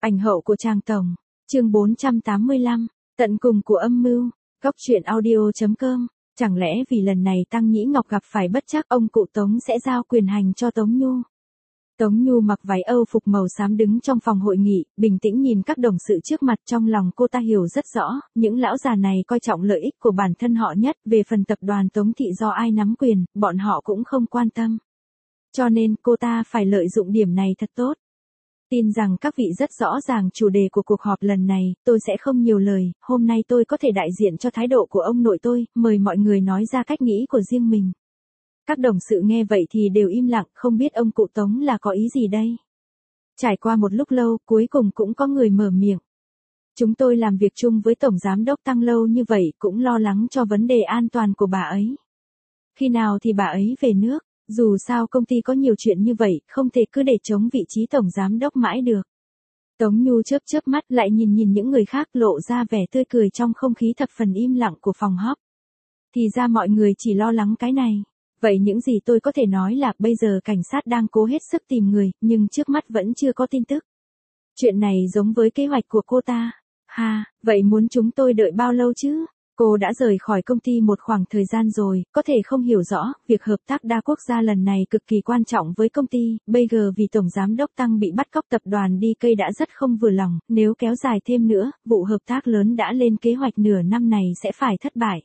Ảnh hậu của Trang Tổng. Chương 485. Tận cùng của âm mưu. Góc truyện audio.com. Chẳng lẽ vì lần này Tăng Nhĩ Ngọc gặp phải bất trắc, ông cụ Tống sẽ giao quyền hành cho Tống Nhu? Tống Nhu mặc váy Âu phục màu xám đứng trong phòng hội nghị, bình tĩnh nhìn các đồng sự trước mặt. Trong lòng cô ta hiểu rất rõ, những lão già này coi trọng lợi ích của bản thân họ nhất, về phần tập đoàn Tống Thị do ai nắm quyền, bọn họ cũng không quan tâm. Cho nên cô ta phải lợi dụng điểm này thật tốt. Tin rằng các vị rất rõ ràng chủ đề của cuộc họp lần này, tôi sẽ không nhiều lời, hôm nay tôi có thể đại diện cho thái độ của ông nội tôi, mời mọi người nói ra cách nghĩ của riêng mình. Các đồng sự nghe vậy thì đều im lặng, không biết ông cụ Tống là có ý gì đây. Trải qua một lúc lâu, cuối cùng cũng có người mở miệng. Chúng tôi làm việc chung với Tổng Giám đốc Tăng lâu như vậy, cũng lo lắng cho vấn đề an toàn của bà ấy. Khi nào thì bà ấy về nước? Dù sao công ty có nhiều chuyện như vậy, không thể cứ để chống vị trí Tổng Giám đốc mãi được. Tống Nhu chớp mắt lại nhìn những người khác, lộ ra vẻ tươi cười trong không khí thập phần im lặng của phòng họp. Thì ra mọi người chỉ lo lắng cái này. Vậy những gì tôi có thể nói là bây giờ cảnh sát đang cố hết sức tìm người, nhưng trước mắt vẫn chưa có tin tức. Chuyện này giống với kế hoạch của cô ta. Vậy muốn chúng tôi đợi bao lâu chứ? Cô đã rời khỏi công ty một khoảng thời gian rồi, có thể không hiểu rõ, việc hợp tác đa quốc gia lần này cực kỳ quan trọng với công ty, bây giờ vì Tổng Giám đốc Tăng bị bắt cóc tập đoàn đi cây đã rất không vừa lòng, nếu kéo dài thêm nữa, vụ hợp tác lớn đã lên kế hoạch nửa năm này sẽ phải thất bại.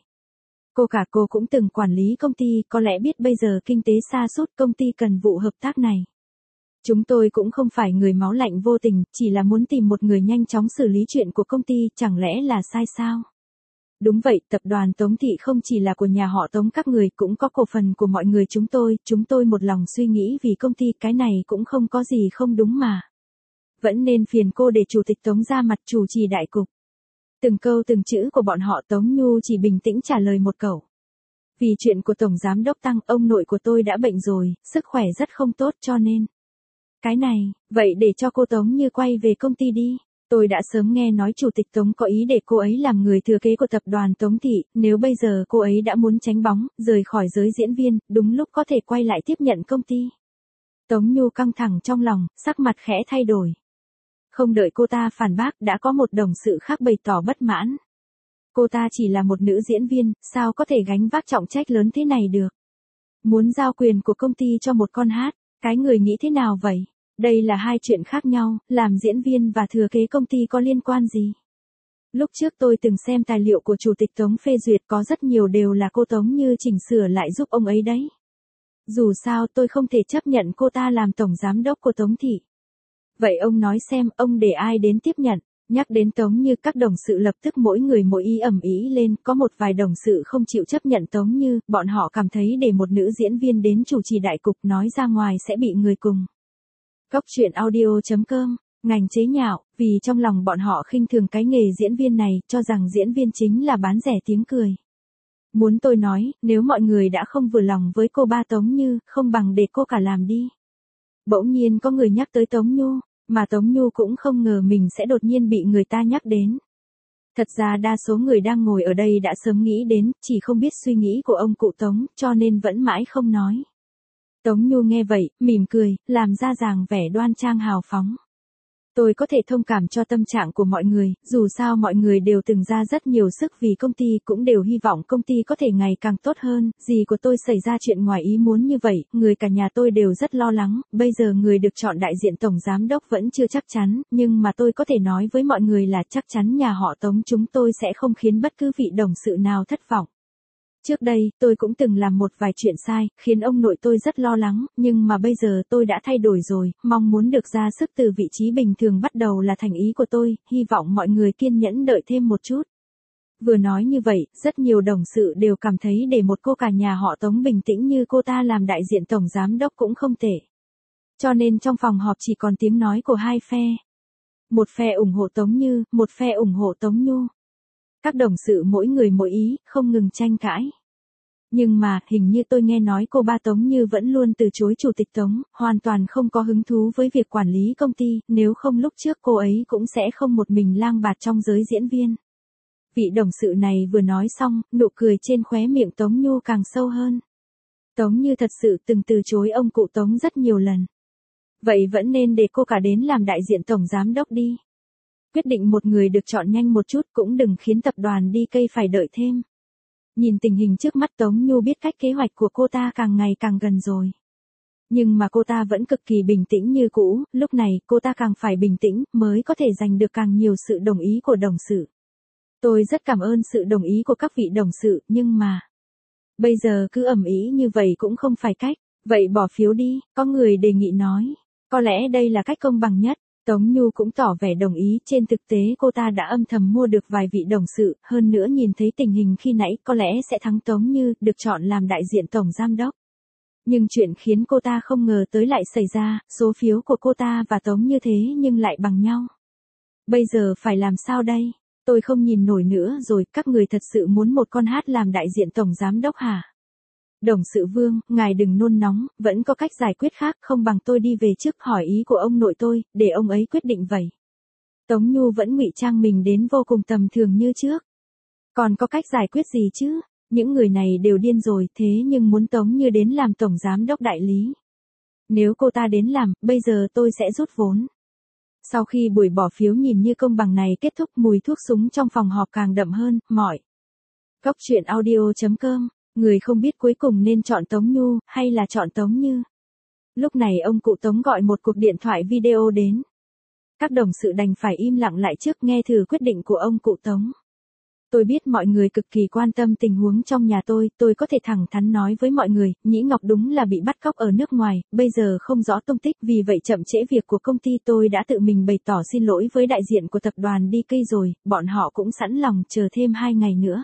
Cô cũng từng quản lý công ty, có lẽ biết bây giờ kinh tế sa sút, công ty cần vụ hợp tác này. Chúng tôi cũng không phải người máu lạnh vô tình, chỉ là muốn tìm một người nhanh chóng xử lý chuyện của công ty, chẳng lẽ là sai sao? Đúng vậy, tập đoàn Tống Thị không chỉ là của nhà họ Tống các người, cũng có cổ phần của mọi người chúng tôi một lòng suy nghĩ vì công ty, cái này cũng không có gì không đúng mà. Vẫn nên phiền cô để Chủ tịch Tống ra mặt chủ trì đại cục. Từng câu từng chữ của bọn họ. Tống Nhu chỉ bình tĩnh trả lời một câu. Vì chuyện của Tổng Giám đốc Tăng, ông nội của tôi đã bệnh rồi, sức khỏe rất không tốt cho nên. Cái này, vậy để cho cô Tống Như quay về công ty đi. Tôi đã sớm nghe nói Chủ tịch Tống có ý để cô ấy làm người thừa kế của tập đoàn Tống Thị, nếu bây giờ cô ấy đã muốn tránh bóng, rời khỏi giới diễn viên, đúng lúc có thể quay lại tiếp nhận công ty. Tống Nhu căng thẳng trong lòng, sắc mặt khẽ thay đổi. Không đợi cô ta phản bác, đã có một đồng sự khác bày tỏ bất mãn. Cô ta chỉ là một nữ diễn viên, sao có thể gánh vác trọng trách lớn thế này được? Muốn giao quyền của công ty cho một con hát, cái người nghĩ thế nào vậy? Đây là hai chuyện khác nhau, làm diễn viên và thừa kế công ty có liên quan gì? Lúc trước tôi từng xem tài liệu của Chủ tịch Tống phê duyệt, có rất nhiều đều là cô Tống Như chỉnh sửa lại giúp ông ấy đấy. Dù sao tôi không thể chấp nhận cô ta làm Tổng Giám đốc của Tống Thị. Vậy ông nói xem, ông để ai đến tiếp nhận? Nhắc đến Tống Như, các đồng sự lập tức mỗi người mỗi ý ầm ĩ lên, có một vài đồng sự không chịu chấp nhận Tống Như, bọn họ cảm thấy để một nữ diễn viên đến chủ trì đại cục nói ra ngoài sẽ bị người cùng. Góc truyện audio.com, ngành chế nhạo, vì trong lòng bọn họ khinh thường cái nghề diễn viên này, cho rằng diễn viên chính là bán rẻ tiếng cười. Muốn tôi nói, nếu mọi người đã không vừa lòng với cô ba Tống Như, không bằng để cô cả làm đi. Bỗng nhiên có người nhắc tới Tống Nhu, mà Tống Nhu cũng không ngờ mình sẽ đột nhiên bị người ta nhắc đến. Thật ra đa số người đang ngồi ở đây đã sớm nghĩ đến, chỉ không biết suy nghĩ của ông cụ Tống, cho nên vẫn mãi không nói. Tống Nhu nghe vậy, mỉm cười, làm ra dáng vẻ đoan trang hào phóng. Tôi có thể thông cảm cho tâm trạng của mọi người, dù sao mọi người đều từng ra rất nhiều sức vì công ty, cũng đều hy vọng công ty có thể ngày càng tốt hơn. Dì của tôi xảy ra chuyện ngoài ý muốn như vậy, người cả nhà tôi đều rất lo lắng, bây giờ người được chọn đại diện Tổng Giám đốc vẫn chưa chắc chắn, nhưng mà tôi có thể nói với mọi người là chắc chắn nhà họ Tống chúng tôi sẽ không khiến bất cứ vị đồng sự nào thất vọng. Trước đây, tôi cũng từng làm một vài chuyện sai, khiến ông nội tôi rất lo lắng, nhưng mà bây giờ tôi đã thay đổi rồi, mong muốn được ra sức từ vị trí bình thường bắt đầu là thành ý của tôi, hy vọng mọi người kiên nhẫn đợi thêm một chút. Vừa nói như vậy, rất nhiều đồng sự đều cảm thấy để một cô cả nhà họ Tống bình tĩnh như cô ta làm đại diện Tổng Giám đốc cũng không tệ. Cho nên trong phòng họp chỉ còn tiếng nói của hai phe. Một phe ủng hộ Tống Như, một phe ủng hộ Tống Nhu. Các đồng sự mỗi người mỗi ý, không ngừng tranh cãi. Nhưng mà, hình như tôi nghe nói cô ba Tống Như vẫn luôn từ chối Chủ tịch Tống, hoàn toàn không có hứng thú với việc quản lý công ty, nếu không lúc trước cô ấy cũng sẽ không một mình lang bạt trong giới diễn viên. Vị đồng sự này vừa nói xong, nụ cười trên khóe miệng Tống Nhu càng sâu hơn. Tống Như thật sự từng từ chối ông cụ Tống rất nhiều lần. Vậy vẫn nên để cô cả đến làm đại diện Tổng Giám đốc đi. Quyết định một người được chọn nhanh một chút cũng đừng khiến tập đoàn đi cây phải đợi thêm. Nhìn tình hình trước mắt Tống Nhu biết cách kế hoạch của cô ta càng ngày càng gần rồi. Nhưng mà cô ta vẫn cực kỳ bình tĩnh như cũ, lúc này cô ta càng phải bình tĩnh mới có thể giành được càng nhiều sự đồng ý của đồng sự. Tôi rất cảm ơn sự đồng ý của các vị đồng sự, nhưng mà bây giờ cứ ầm ĩ như vậy cũng không phải cách. Vậy bỏ phiếu đi, có người đề nghị nói. Có lẽ đây là cách công bằng nhất. Tống Nhu cũng tỏ vẻ đồng ý, trên thực tế cô ta đã âm thầm mua được vài vị đồng sự, hơn nữa nhìn thấy tình hình khi nãy có lẽ sẽ thắng Tống Như, được chọn làm đại diện tổng giám đốc. Nhưng chuyện khiến cô ta không ngờ tới lại xảy ra, số phiếu của cô ta và Tống Như thế nhưng lại bằng nhau. Bây giờ phải làm sao đây? Tôi không nhìn nổi nữa rồi, các người thật sự muốn một con hát làm đại diện tổng giám đốc hả? Đồng sự Vương, ngài đừng nôn nóng, vẫn có cách giải quyết khác, không bằng tôi đi về trước hỏi ý của ông nội tôi, để ông ấy quyết định vậy. Tống Nhu vẫn ngụy trang mình đến vô cùng tầm thường như trước. Còn có cách giải quyết gì chứ? Những người này đều điên rồi, thế nhưng muốn Tống Như đến làm tổng giám đốc đại lý. Nếu cô ta đến làm, bây giờ tôi sẽ rút vốn. Sau khi buổi bỏ phiếu nhìn như công bằng này kết thúc, mùi thuốc súng trong phòng họp càng đậm hơn, mỏi. Góc truyện audio.com, người không biết cuối cùng nên chọn Tống Nhu, hay là chọn Tống Như. Lúc này ông cụ Tống gọi một cuộc điện thoại video đến. Các đồng sự đành phải im lặng lại trước nghe thử quyết định của ông cụ Tống. Tôi biết mọi người cực kỳ quan tâm tình huống trong nhà tôi có thể thẳng thắn nói với mọi người, Nhĩ Ngọc đúng là bị bắt cóc ở nước ngoài, bây giờ không rõ tung tích, vì vậy chậm trễ việc của công ty. Tôi đã tự mình bày tỏ xin lỗi với đại diện của tập đoàn DK rồi, bọn họ cũng sẵn lòng chờ thêm 2 ngày nữa.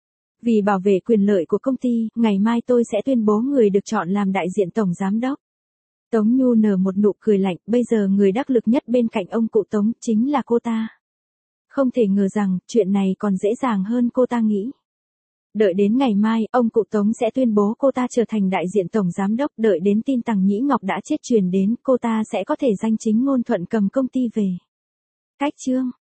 Vì bảo vệ quyền lợi của công ty, ngày mai tôi sẽ tuyên bố người được chọn làm đại diện tổng giám đốc. Tống Nhu nở một nụ cười lạnh, bây giờ người đắc lực nhất bên cạnh ông cụ Tống chính là cô ta. Không thể ngờ rằng, chuyện này còn dễ dàng hơn cô ta nghĩ. Đợi đến ngày mai, ông cụ Tống sẽ tuyên bố cô ta trở thành đại diện tổng giám đốc, đợi đến tin Tằng Nhĩ Ngọc đã chết truyền đến, cô ta sẽ có thể danh chính ngôn thuận cầm công ty về. Cách chương